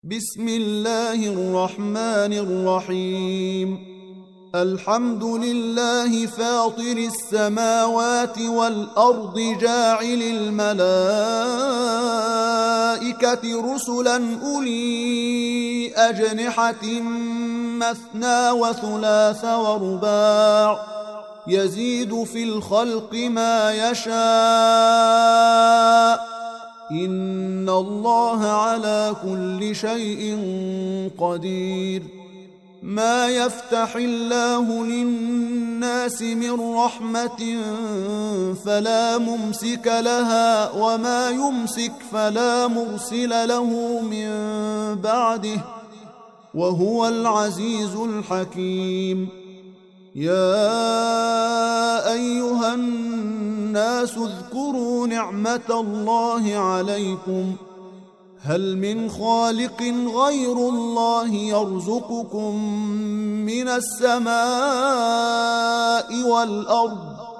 بسم الله الرحمن الرحيم. الحمد لله فاطر السماوات والأرض جاعل الملائكة رسلا أولي أجنحة مثنى وثلاث ورباع يزيد في الخلق ما يشاء إن الله على كل شيء قدير. ما يفتح الله للناس من رحمة فلا ممسك لها وما يمسك فلا مرسل له من بعده وهو العزيز الحكيم. يا أيها الناس اذكروا نعمة الله عليكم هل من خالق غير الله يرزقكم من السماء والأرض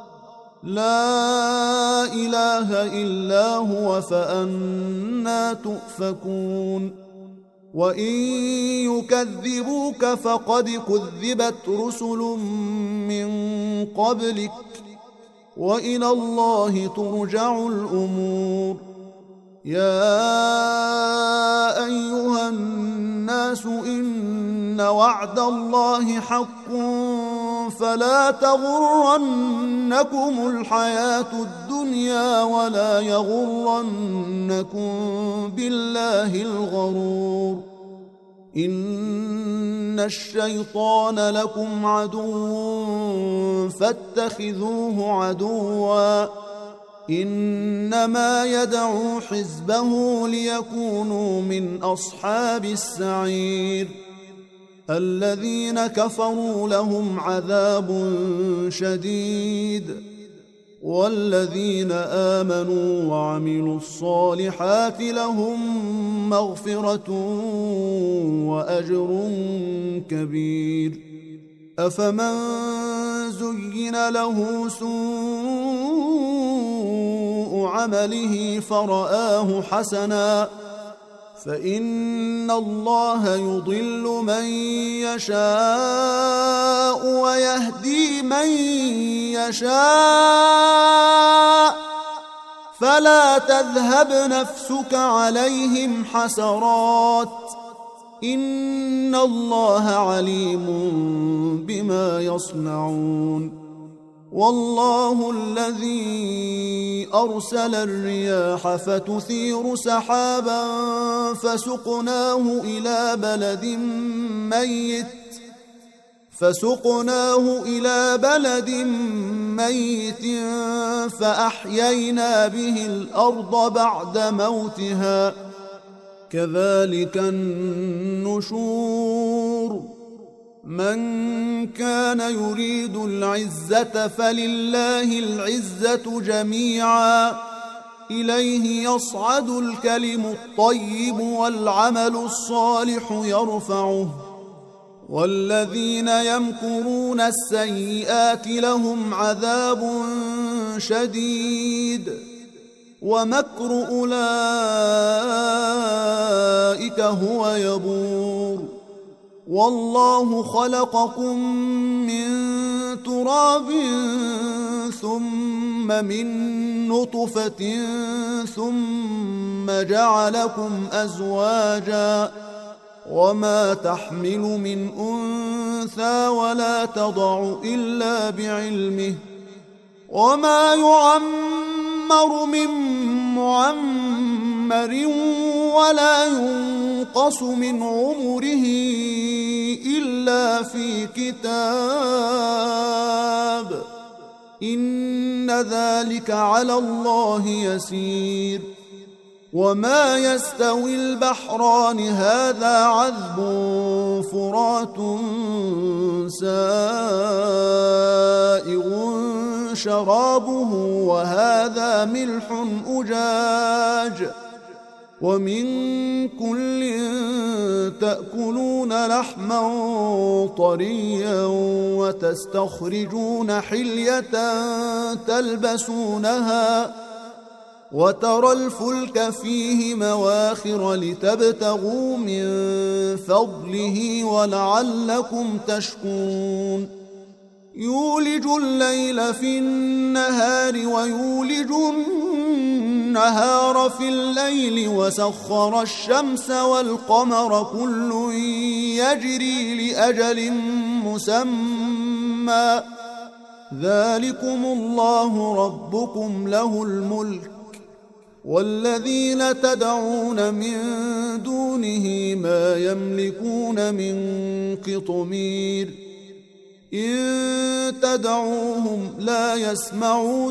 لا إله إلا هو فأنى تؤفكون. وإن يكذبوك فقد كذبت رسل من قبلك وإلى الله ترجع الأمور. يا أيها الناس إن وعد الله حق فلا تغرنكم الحياة الدنيا ولا يغرنكم بالله الغرور. إن الشيطان لكم عدو فاتخذوه عدوا إنما يدعو حزبه ليكونوا من أصحاب السعير. الذين كفروا لهم عذاب شديد والذين آمنوا وعملوا الصالحات لهم مغفرة وأجر كبير. أفمن زين له سوء عمله فرآه حسنا فإن الله يضل من يشاء ويهدي من يشاء فلا تذهب نفسك عليهم حسرات إن الله عليم بما يصنعون. والله الذي أرسل الرياح فتثير سحابا فسقناه إلى بلد ميت فأحيينا به الأرض بعد موتها كذلك النشور. من كان يريد العزة فلله العزة جميعا إليه يصعد الكلم الطيب والعمل الصالح يرفعه والذين يمكرون السيئات لهم عذاب شديد ومكر أولئك هو يبور. والله خلقكم من تراب ثم من نطفة ثم جعلكم أزواجا وما تحمل من أنثى ولا تضع إلا بعلمه وما يعمر من معمر ولا ينقص من عمره إلا في كتاب إن ذلك على الله يسير. وما يستوي البحران هذا عذب فرات سائغ شرابه وهذا ملح أجاج ومن كل تأكلون لحما طريا وتستخرجون حلية تلبسونها وترى الفلك فيه مواخر لتبتغوا من فضله ولعلكم تشكرون يولج الليل في النهار ويولج النهار في الليل وسخر الشمس والقمر كل يجري لأجل مسمى ذلكم الله ربكم له الملك والذين تدعون من دونه ما يملكون من قطمير إن تدعوهم لا يسمعوا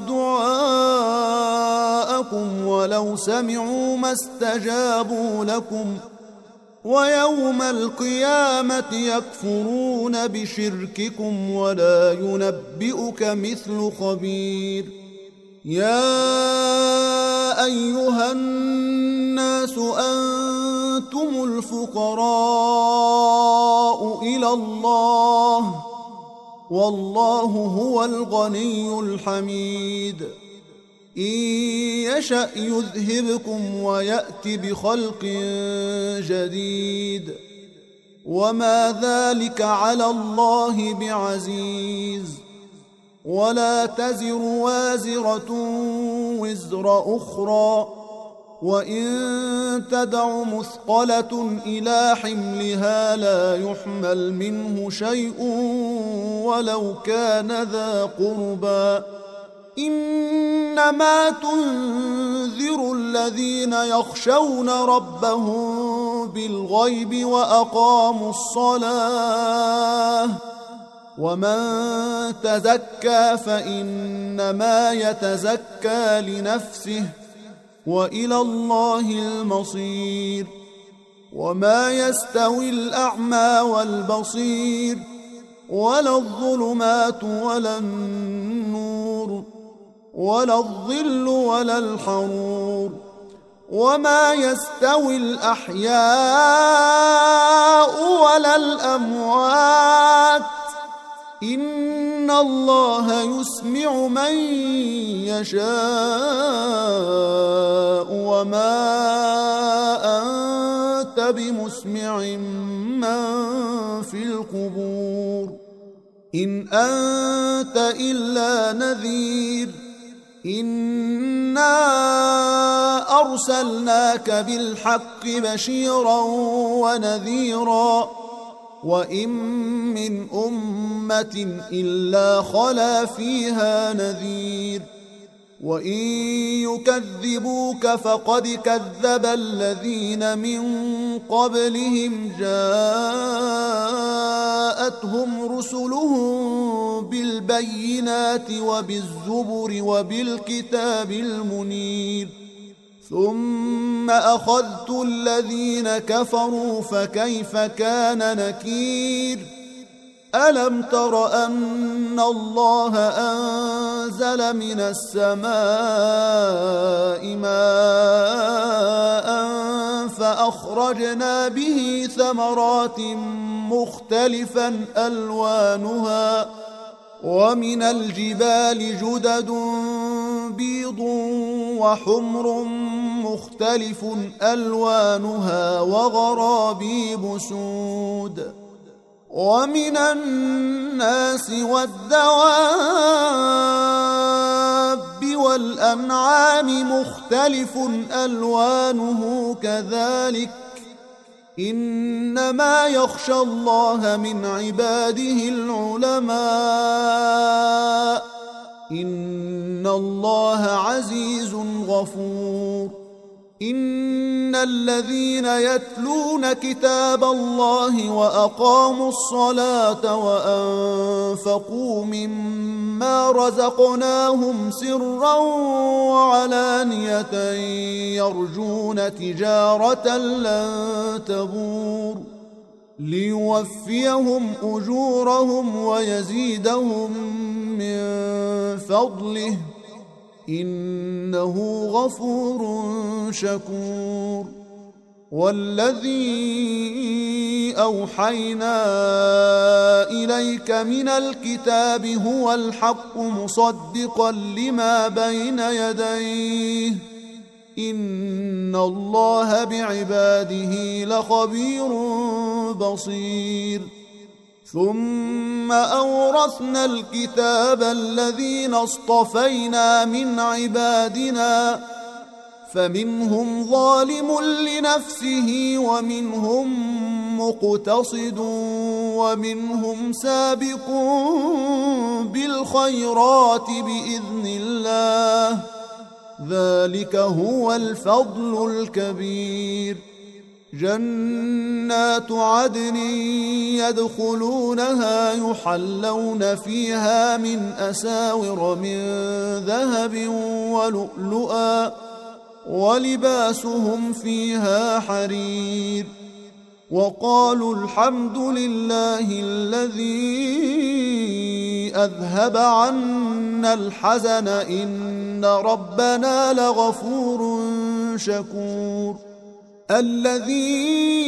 دعاءكم ولو سمعوا ما استجابوا لكم ويوم القيامة يكفرون بشرككم ولا ينبئك مثل خبير يا أيها الناس أنتم الفقراء إلى الله والله هو الغني الحميد إن يشأ يذهبكم ويأت بخلق جديد وما ذلك على الله بعزيز ولا تزر وازرة وزر أخرى وإن تدع مثقلة إلى حملها لا يحمل منه شيء ولو كان ذا قربى إنما تنذر الذين يخشون ربهم بالغيب وأقاموا الصلاة ومن تزكى فإنما يتزكى لنفسه وإلى الله المصير وما يستوي الأعمى والبصير ولا الظلمات ولا النور ولا الظل ولا الحرور وما يستوي الأحياء ولا الأموات إن الله يسمع من يشاء وما أنت بمسمع من في القبور إن أنت إلا نذير إنا أرسلناك بالحق بشيرا ونذيرا وإن من أمة إلا خلا فيها نذير وإن يكذبوك فقد كذب الذين من قبلهم جاءتهم رسلهم بالبينات وبالزبر وبالكتاب المنير ثم أخذت الذين كفروا فكيف كان نكير ألم تر أن الله أنزل من السماء ماء فأخرجنا به ثمرات مختلفا ألوانها ومن الجبال جدد بيض وحمر مختلف ألوانها وغرابيب سود ومن الناس والدواب والأنعام مختلف ألوانه كذلك إنما يخشى الله من عباده العلماء إن الله عزيز غفور إن الذين يتلون كتاب الله وأقاموا الصلاة وأنفقوا مما رزقناهم سرا وعلانية يرجون تجارة لن تبور ليوفيهم أجورهم ويزيدهم من فضله إنه غفور شكور والذي أوحينا إليك من الكتاب هو الحق مصدقا لما بين يديه إن الله بعباده لخبير بصير. ثم أورثنا الكتاب الذين اصطفينا من عبادنا فمنهم ظالم لنفسه ومنهم مقتصد ومنهم سابق بالخيرات بإذن الله، ذلك هو الفضل الكبير. جنات عدن يدخلونها يحلون فيها من أساور من ذهب ولؤلؤا ولباسهم فيها حرير. وقالوا الحمد لله الذي أذهب عنا الحزن إن ربنا لغفور شكور. الذي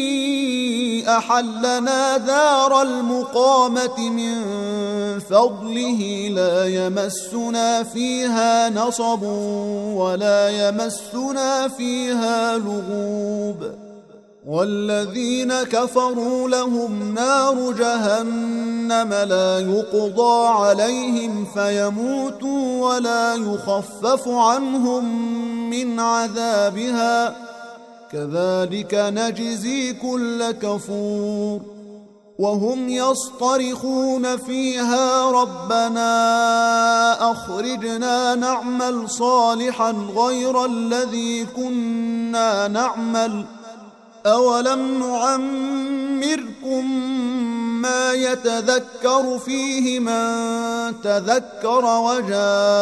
أحلنا دار المقامة من فضله لا يمسنا فيها نصب ولا يمسنا فيها لغوب. والذين كفروا لهم نار جهنم لا يقضى عليهم فيموتوا ولا يخفف عنهم من عذابها كذلك نجزي كل كفور. وهم يصطرخون فيها ربنا أخرجنا نعمل صالحا غير الذي كنا نعمل أولم نعمركم ما يتذكر فيه من تذكر وجاءكم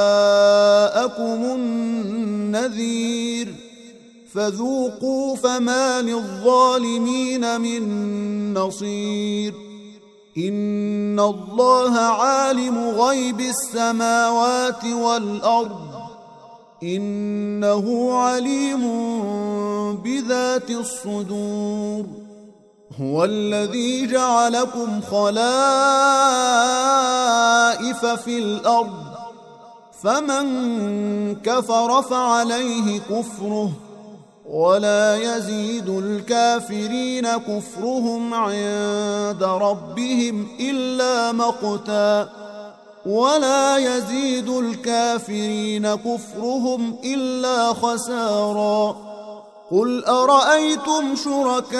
النذير فذوقوا فما للظالمين من نصير. إن الله عالم غيب السماوات والأرض إنه عليم بذات الصدور. هو الذي جعلكم خلائف في الأرض فمن كفر فعليه كفره ولا يزيد الكافرين كفرهم عند ربهم إلا مقتا ولا يزيد الكافرين كفرهم إلا خسارا. قل أرأيتم شركاءكم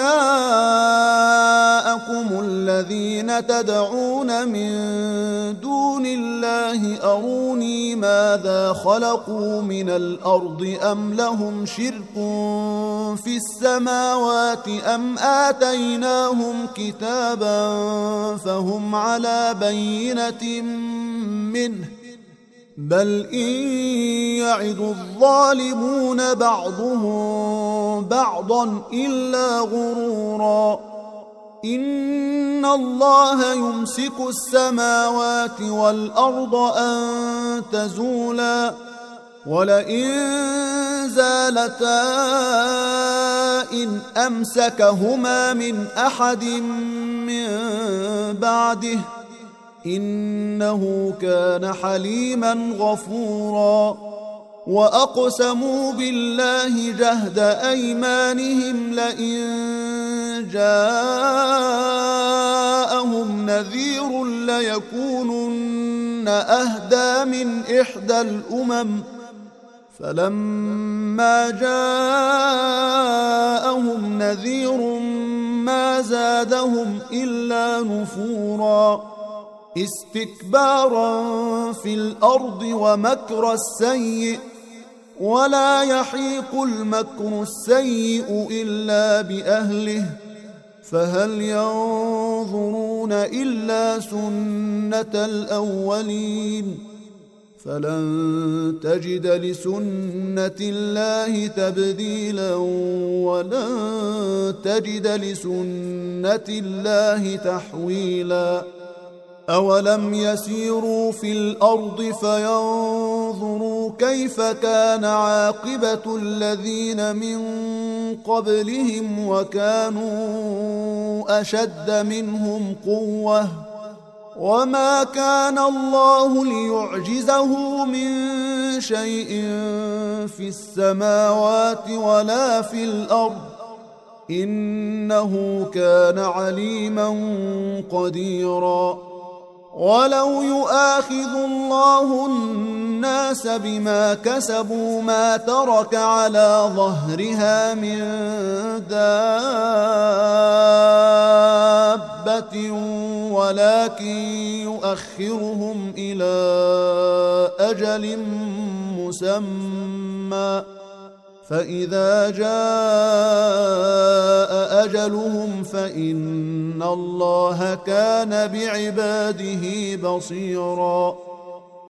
الذين تدعون من دون الله أروني ماذا خلقوا من الأرض أم لهم شرك في السماوات أم آتيناهم كتابا فهم على بينة منه بل إن يعد الظالمون بعضهم بعضا إلا غرورا. إن الله يمسك السماوات والأرض أن تزولا ولئن زالتا إن أمسكهما من أحد من بعده إنه كان حليما غفورا. وأقسموا بالله جهد أيمانهم لئن جاءهم نذير ليكونن أهدى من إحدى الأمم فلما جاءهم نذير ما زادهم إلا نفورا. استكبارا في الأرض ومكر السيء ولا يحيق المكر السيء إلا بأهله فهل ينظرون إلا سنة الأولين فلن تجد لسنة الله تبديلا ولن تجد لسنة الله تحويلا. أولم يسيروا في الأرض فينظروا كيف كان عاقبة الذين من قبلهم وكانوا أشد منهم قوة وما كان الله ليعجزه من شيء في السماوات ولا في الأرض إنه كان عليما قديرا ولو يؤاخذ الله الناس بما كسبوا ما ترك على ظهرها من دابة ولكن يؤخرهم إلى أجل مسمى فإذا جاء أجلهم فإن الله كان بعباده بصيراً